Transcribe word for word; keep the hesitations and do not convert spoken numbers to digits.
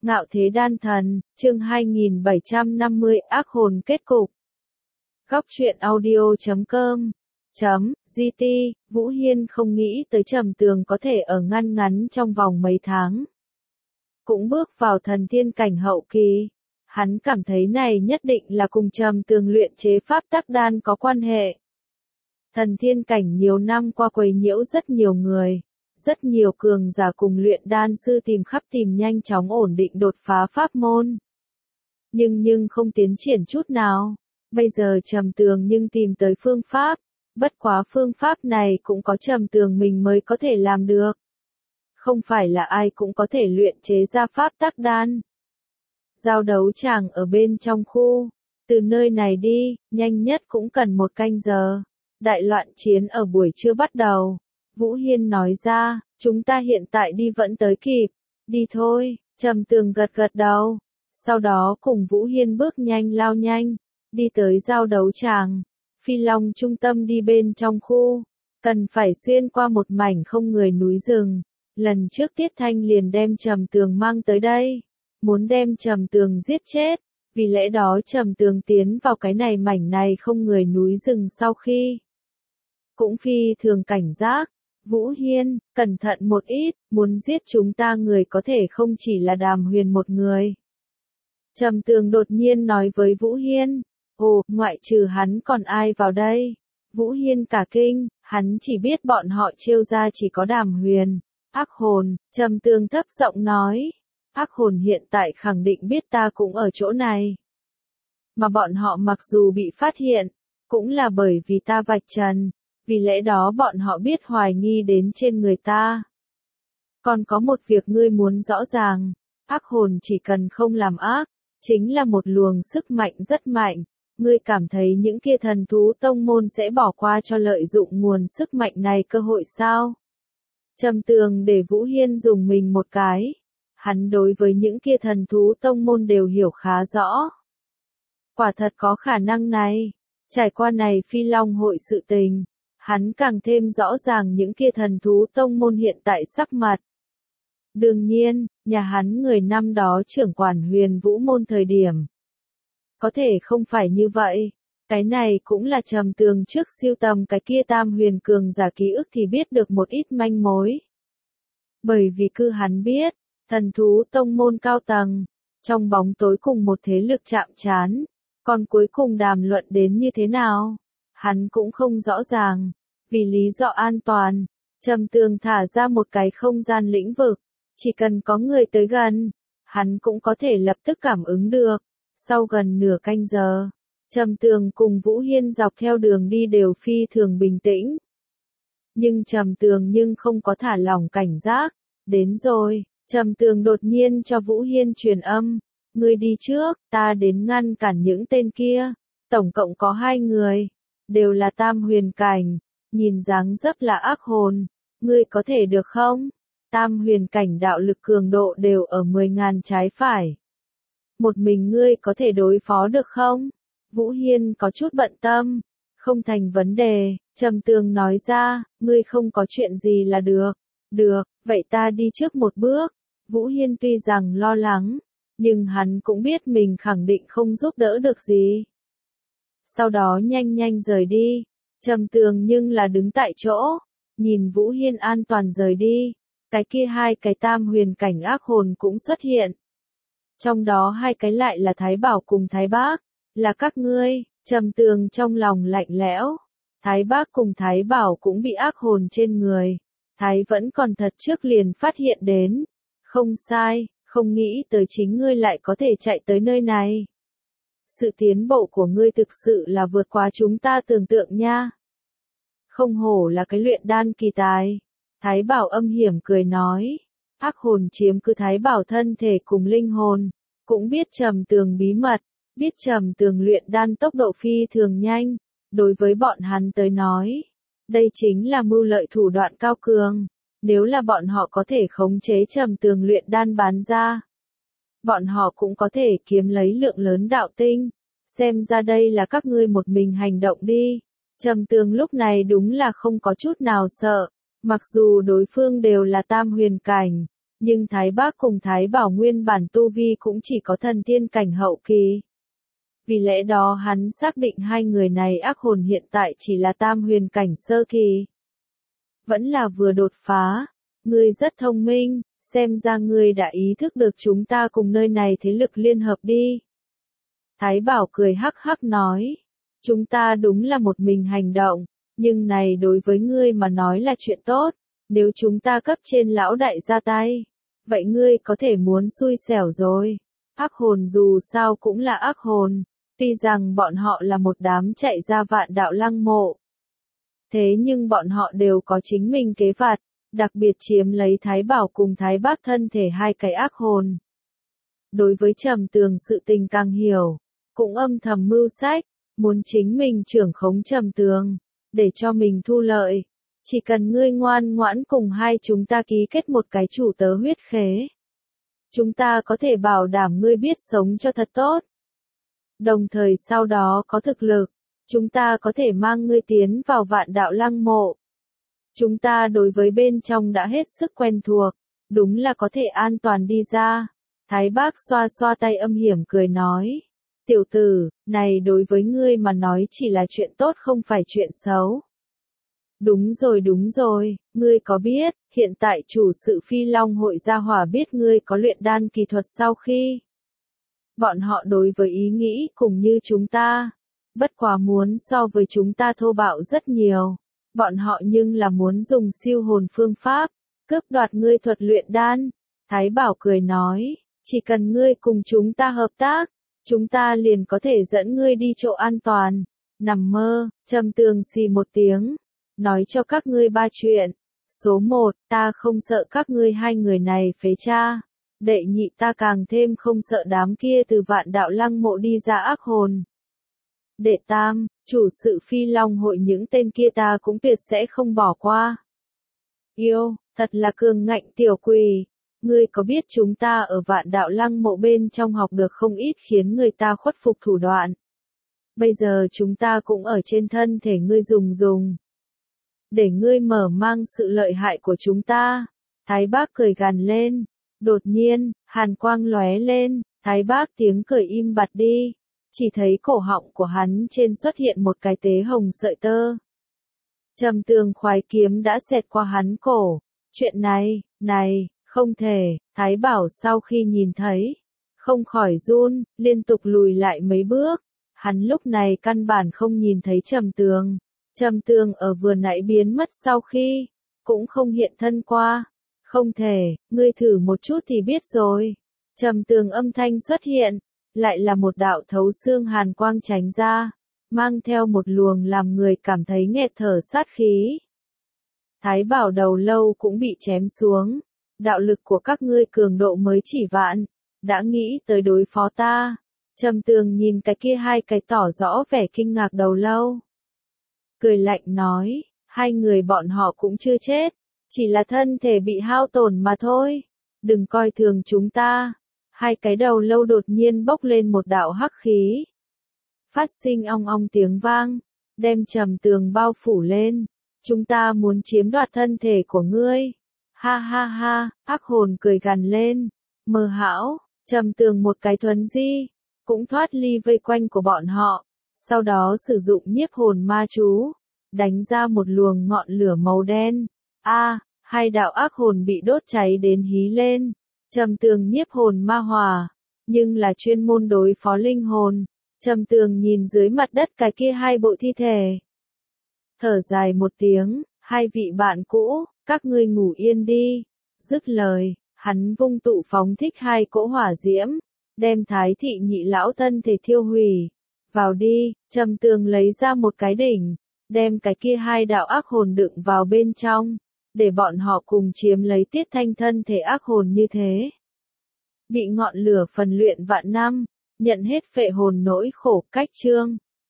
Ngạo thế đan thần, chương hai nghìn bảy trăm năm mươi, ác hồn kết cục. Góc truyện audio chấm com chấm gt, Vũ Hiên không nghĩ tới Trầm Tường có thể ở ngăn ngắn trong vòng mấy tháng cũng bước vào thần thiên cảnh hậu kỳ. Hắn cảm thấy này nhất định là cùng Trầm Tường luyện chế pháp tắc đan có quan hệ. Thần thiên cảnh nhiều năm qua quấy nhiễu rất nhiều người. Rất nhiều cường giả cùng luyện đan sư tìm khắp tìm nhanh chóng ổn định đột phá pháp môn. Nhưng nhưng không tiến triển chút nào. Bây giờ Trầm Tường nhưng tìm tới phương pháp. Bất quá phương pháp này cũng có Trầm Tường mình mới có thể làm được. Không phải là ai cũng có thể luyện chế ra pháp tắc đan. Giao đấu tràng ở bên trong khu. Từ nơi này đi, nhanh nhất cũng cần một canh giờ. Đại loạn chiến ở buổi trưa bắt đầu. Vũ Hiên nói ra, chúng ta hiện tại đi vẫn tới kịp. Đi thôi, Trầm Tường gật gật đầu. Sau đó cùng Vũ Hiên bước nhanh lao nhanh. Đi tới giao đấu tràng. Phi Long trung tâm đi bên trong khu. Cần phải xuyên qua một mảnh không người núi rừng. Lần trước Tiết Thanh liền đem Trầm Tường mang tới đây. Muốn đem Trầm Tường giết chết. Vì lẽ đó Trầm Tường tiến vào cái này mảnh này không người núi rừng sau khi. Cũng phi thường cảnh giác. Vũ Hiên, cẩn thận một ít, muốn giết chúng ta người có thể không chỉ là Đàm Huyền một người. Trầm Tường đột nhiên nói với Vũ Hiên, ồ, ngoại trừ hắn còn ai vào đây? Vũ Hiên cả kinh, hắn chỉ biết bọn họ trêu ra chỉ có Đàm Huyền, ác hồn. Trầm Tường thấp giọng nói, ác hồn hiện tại khẳng định biết ta cũng ở chỗ này. Mà bọn họ mặc dù bị phát hiện, cũng là bởi vì ta vạch trần. Vì lẽ đó bọn họ biết hoài nghi đến trên người ta. Còn có một việc ngươi muốn rõ ràng, ác hồn chỉ cần không làm ác, chính là một luồng sức mạnh rất mạnh. Ngươi cảm thấy những kia thần thú tông môn sẽ bỏ qua cho lợi dụng nguồn sức mạnh này cơ hội sao? Trầm Tường để Vũ Hiên dùng mình một cái. Hắn đối với những kia thần thú tông môn đều hiểu khá rõ. Quả thật có khả năng này. Trải qua này Phi Long hội sự tình. Hắn càng thêm rõ ràng những kia thần thú tông môn hiện tại sắc mặt. Đương nhiên, nhà hắn người năm đó trưởng quản Huyền Vũ môn thời điểm. Có thể không phải như vậy. Cái này cũng là Trầm Tường trước siêu tầm cái kia tam huyền cường giả ký ức thì biết được một ít manh mối. Bởi vì cứ hắn biết, thần thú tông môn cao tầng, trong bóng tối cùng một thế lực chạm trán, còn cuối cùng đàm luận đến như thế nào? Hắn cũng không rõ ràng. Vì lý do an toàn, Trầm Tường thả ra một cái không gian lĩnh vực. Chỉ cần có người tới gần, hắn cũng có thể lập tức cảm ứng được. Sau gần nửa canh giờ, Trầm Tường cùng Vũ Hiên dọc theo đường đi đều phi thường bình tĩnh. Nhưng Trầm Tường nhưng không có thả lỏng cảnh giác. Đến rồi, Trầm Tường đột nhiên cho Vũ Hiên truyền âm. Ngươi đi trước, ta đến ngăn cản những tên kia. Tổng cộng có hai người. Đều là tam huyền cảnh, nhìn dáng dấp là ác hồn, ngươi có thể được không? Tam huyền cảnh đạo lực cường độ đều ở mười ngàn trái phải. Một mình ngươi có thể đối phó được không? Vũ Hiên có chút bận tâm, không thành vấn đề. Trầm Tường nói ra, ngươi không có chuyện gì là được. Được, vậy ta đi trước một bước. Vũ Hiên tuy rằng lo lắng, nhưng hắn cũng biết mình khẳng định không giúp đỡ được gì. Sau đó nhanh nhanh rời đi. Trầm Tường nhưng là đứng tại chỗ, nhìn Vũ Hiên an toàn rời đi. Cái kia hai cái tam huyền cảnh ác hồn cũng xuất hiện. Trong đó hai cái lại là Thái Bảo cùng Thái Bác, là các ngươi. Trầm Tường trong lòng lạnh lẽo. Thái Bác cùng Thái Bảo cũng bị ác hồn trên người. Thái vẫn còn thật trước liền phát hiện đến. Không sai, không nghĩ tới chính ngươi lại có thể chạy tới nơi này. Sự tiến bộ của ngươi thực sự là vượt quá chúng ta tưởng tượng nha. Không hổ là cái luyện đan kỳ tài. Thái Bảo âm hiểm cười nói. Ác hồn chiếm cứ Thái Bảo thân thể cùng linh hồn. Cũng biết Trầm Tường bí mật. Biết Trầm Tường luyện đan tốc độ phi thường nhanh. Đối với bọn hắn tới nói. Đây chính là mưu lợi thủ đoạn cao cường. Nếu là bọn họ có thể khống chế Trầm Tường luyện đan bán ra. Bọn họ cũng có thể kiếm lấy lượng lớn đạo tinh. Xem ra đây là các ngươi một mình hành động đi. Trầm Tường lúc này đúng là không có chút nào sợ. Mặc dù đối phương đều là tam huyền cảnh, Nhưng Thái Bác cùng Thái Bảo nguyên bản tu vi cũng chỉ có thần tiên cảnh hậu kỳ. Vì lẽ đó hắn xác định hai người này ác hồn hiện tại chỉ là tam huyền cảnh sơ kỳ. Vẫn là vừa đột phá. Ngươi rất thông minh, xem ra ngươi đã ý thức được chúng ta cùng nơi này thế lực liên hợp đi. Thái Bảo cười hắc hắc nói. Chúng ta đúng là một mình hành động, nhưng này đối với ngươi mà nói là chuyện tốt. Nếu chúng ta cấp trên lão đại ra tay, vậy ngươi có thể muốn xui xẻo rồi. Ác hồn dù sao cũng là ác hồn, tuy rằng bọn họ là một đám chạy ra vạn đạo lăng mộ. Thế nhưng bọn họ đều có chính mình kế vặt, đặc biệt chiếm lấy Thái Bảo cùng Thái Bác thân thể hai cái ác hồn. Đối với Trầm Tường sự tình càng hiểu, cũng âm thầm mưu sách, muốn chính mình trưởng khống Trầm Tường, để cho mình thu lợi. Chỉ cần ngươi ngoan ngoãn cùng hai chúng ta ký kết một cái chủ tớ huyết khế. Chúng ta có thể bảo đảm ngươi biết sống cho thật tốt. Đồng thời sau đó có thực lực, chúng ta có thể mang ngươi tiến vào vạn đạo lăng mộ. Chúng ta đối với bên trong đã hết sức quen thuộc, đúng là có thể an toàn đi ra. Thái Bác xoa xoa tay âm hiểm cười nói. Tiểu tử, này đối với ngươi mà nói chỉ là chuyện tốt không phải chuyện xấu. Đúng rồi đúng rồi, ngươi có biết, hiện tại chủ sự Phi Long hội gia hỏa biết ngươi có luyện đan kỳ thuật sau khi. Bọn họ đối với ý nghĩ cùng như chúng ta, bất quá muốn so với chúng ta thô bạo rất nhiều. Bọn họ nhưng là muốn dùng siêu hồn phương pháp, cướp đoạt ngươi thuật luyện đan. Thái Bảo cười nói, chỉ cần ngươi cùng chúng ta hợp tác, chúng ta liền có thể dẫn ngươi đi chỗ an toàn. Nằm mơ, Trầm Tường xì một tiếng. Nói cho các ngươi ba chuyện. Số một, ta không sợ các ngươi hai người này phế cha. Đệ nhị, ta càng thêm không sợ đám kia từ vạn đạo lăng mộ đi ra ác hồn. Đệ tam, chủ sự Phi Long hội những tên kia ta cũng tuyệt sẽ không bỏ qua. Yêu, thật là cường ngạnh tiểu quỷ. Ngươi có biết chúng ta ở vạn đạo lăng mộ bên trong học được không ít khiến người ta khuất phục thủ đoạn. Bây giờ chúng ta cũng ở trên thân thể ngươi dùng dùng. Để ngươi mở mang sự lợi hại của chúng ta. Thái Bác cười gằn lên. Đột nhiên, hàn quang lóe lên, Thái Bác tiếng cười im bặt đi. Chỉ thấy cổ họng của hắn trên xuất hiện một cái tế hồng sợi tơ. Trầm Tường khoái kiếm đã xẹt qua hắn cổ. Chuyện này, này, không thể, Thái Bảo sau khi nhìn thấy, không khỏi run, liên tục lùi lại mấy bước. Hắn lúc này căn bản không nhìn thấy Trầm Tường. Trầm Tường ở vừa nãy biến mất sau khi, cũng không hiện thân qua. Không thể, ngươi thử một chút thì biết rồi. Trầm Tường âm thanh xuất hiện, lại là một đạo thấu xương hàn quang tránh ra, mang theo một luồng làm người cảm thấy nghẹt thở sát khí. Thái Bảo đầu lâu cũng bị chém xuống, đạo lực của các ngươi cường độ mới chỉ vạn, đã nghĩ tới đối phó ta. Trầm Tường nhìn cái kia hai cái tỏ rõ vẻ kinh ngạc đầu lâu. Cười lạnh nói, hai người bọn họ cũng chưa chết, chỉ là thân thể bị hao tổn mà thôi. Đừng coi thường chúng ta. Hai cái đầu lâu đột nhiên bốc lên một đạo hắc khí. Phát sinh ong ong tiếng vang, đem Trầm Tường bao phủ lên. Chúng ta muốn chiếm đoạt thân thể của ngươi. Ha ha ha, ác hồn cười gằn lên. Mơ hão, Trầm Tường một cái thuấn di, cũng thoát ly vây quanh của bọn họ. Sau đó sử dụng nhiếp hồn ma chú, đánh ra một luồng ngọn lửa màu đen. A, à, hai đạo ác hồn bị đốt cháy đến hí lên. Trầm Tường nhiếp hồn ma hòa, nhưng là chuyên môn đối phó linh hồn. Trầm Tường nhìn dưới mặt đất cái kia hai bộ thi thể. Thở dài một tiếng, hai vị bạn cũ, các ngươi ngủ yên đi. Dứt lời, hắn vung tụ phóng thích hai cỗ hỏa diễm, đem Thái thị nhị lão thân thể thiêu hủy. Vào đi, Trầm Tường lấy ra một cái đỉnh, đem cái kia hai đạo ác hồn đựng vào bên trong, để bọn họ cùng chiếm lấy Tiết Thanh thân thể ác hồn như thế. Bị ngọn lửa phần luyện vạn năm, nhận hết phệ hồn nỗi khổ cách chương.